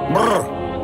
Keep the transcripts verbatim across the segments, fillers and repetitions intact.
Brr.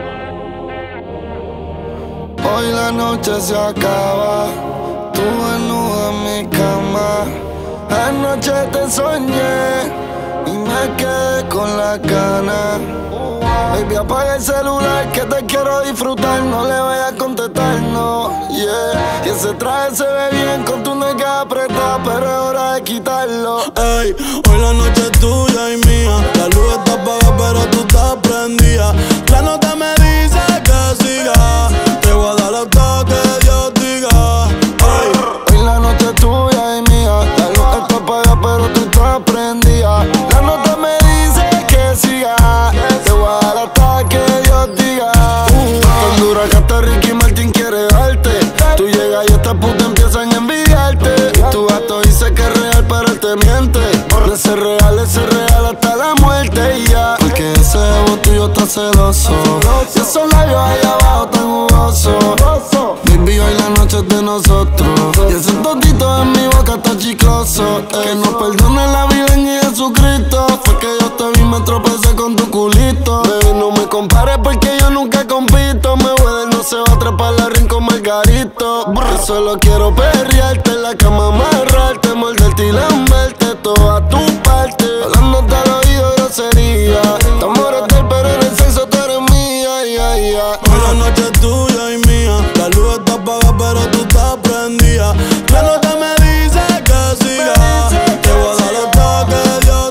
Hoy la noche se acaba, tú desnuda en mi cama. Anoche te soñé y me quedé con la gana. Baby, apaga el celular que te quiero disfrutar. No le vayas a contestar, no, yeah. Y ese traje se ve bien con tu nalga apretada, pero es hora de quitarlo. Ey, hoy la noche es tuya y mía. La luz está apagada pero tú estás prendida. La nota me dice que siga. Te voy a dar hasta que Dios diga. Ey, hoy la noche es tuya y mía. La luz está apagada pero tú estás prendida. La nota me dice que siga. Te voy a dar hasta que Dios diga. uh, Tan dura que hasta Ricky Martin quiere darte. Tú llegas y estas putas empiezan a envidiarte. Tu gato dice que es real pero él te miente. De ser real, ese real hasta la muerte y ya. Porque ese ego tuyo está celoso y esos labios allá abajo tan jugosos. Baby, hoy la noche es de nosotros y ese totito en mi boca está chicloso. Que nos perdone la vida en Jesucristo. Fue que yo te vi, me tropecé con tu culito. Baby, no me compares porque yo nunca compito. Me voy de no se va a trepar la ring con Margarito. Yo solo quiero perrearte en la cama, amarrarte, morderte y lamberte toda tu parte. Hablándote al oído grosería. Estamos hotel pero en el sexo tú eres mía, yeah, yeah. hoy la noche es tuya y mía. La luz está apagada pero tú estás prendida. La nota me dice que siga. Te voy a dar hasta que Dios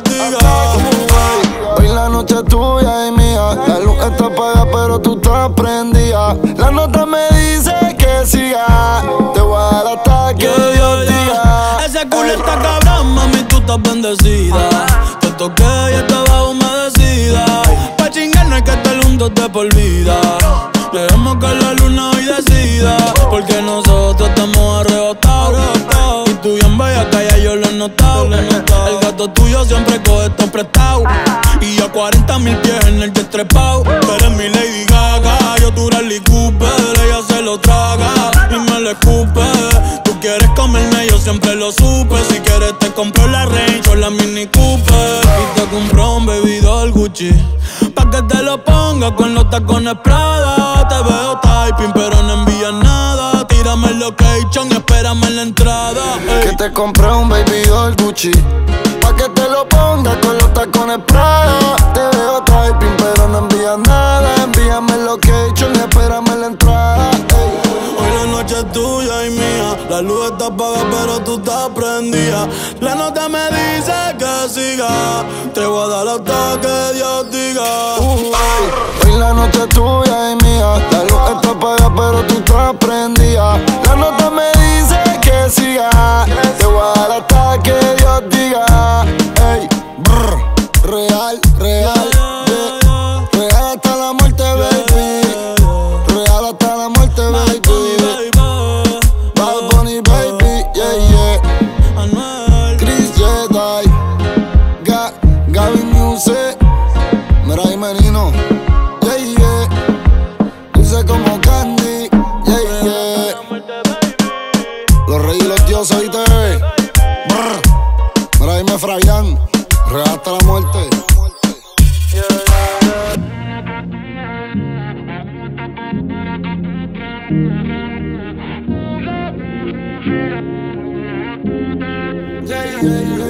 diga. Hoy la noche es tuya y mía. La luz está apagada pero tú estás prendida. La nota me dice que siga. Te voy a dar hasta que Dios diga. Ese culo está cabrón, mami, tú estás bendecida. Te toqué y estaba humedecida. Pa' chingar no hay que estar juntos de por vida. Dejemos que la luna hoy decida. Porque nosotros estamos arrebatados. Y tú bien bella, que ya yo lo he notado. El gato tuyo siempre coge esto prestado. Y yo cuarenta mil pies en el jet trepao. Tú eres mi Lady Gaga, yo tu Rally Cooper. Ella se lo traga y me lo escupe. Tú quieres comerme, yo siempre lo supe. Si quieres te compro la Range o la Mini Cooper. Y te compro un baby doll Gucci pa' que te lo ponga con los tacones Prada. Te veo typing pero no envías nada. Tírame el location y espérame en la entrada. Ey. Que te compré un baby doll Gucci pa' que te lo pongas con los tacones Prada. Te veo typing pero no envías nada. Envíame el location y espérame en la entrada. Ey. Hoy la noche es tuya y mía. La luz está apagada pero tú estás prendida. La nota me dice que siga. Te voy a dar hasta que Dios diga. Uh, hoy la noche es tuya y mía. La luz está apagada pero tú estás prendida. La nota me dice que siga. Te voy a dar hasta que Dios diga. Ey, brr, real, real, yeah. Real hasta la muerte, baby. Real hasta la muerte, baby. Bad Bunny, baby, yeah, yeah. Chris Jedi, Ga, Gaby Music, Mirai Menino, yeah, yeah. Dulce como Candy, yeah, yeah. Los reyes y los dioses, ¿oíste? Brr. Mira, dime Fabián, real hasta la muerte. Yeah, yeah, yeah.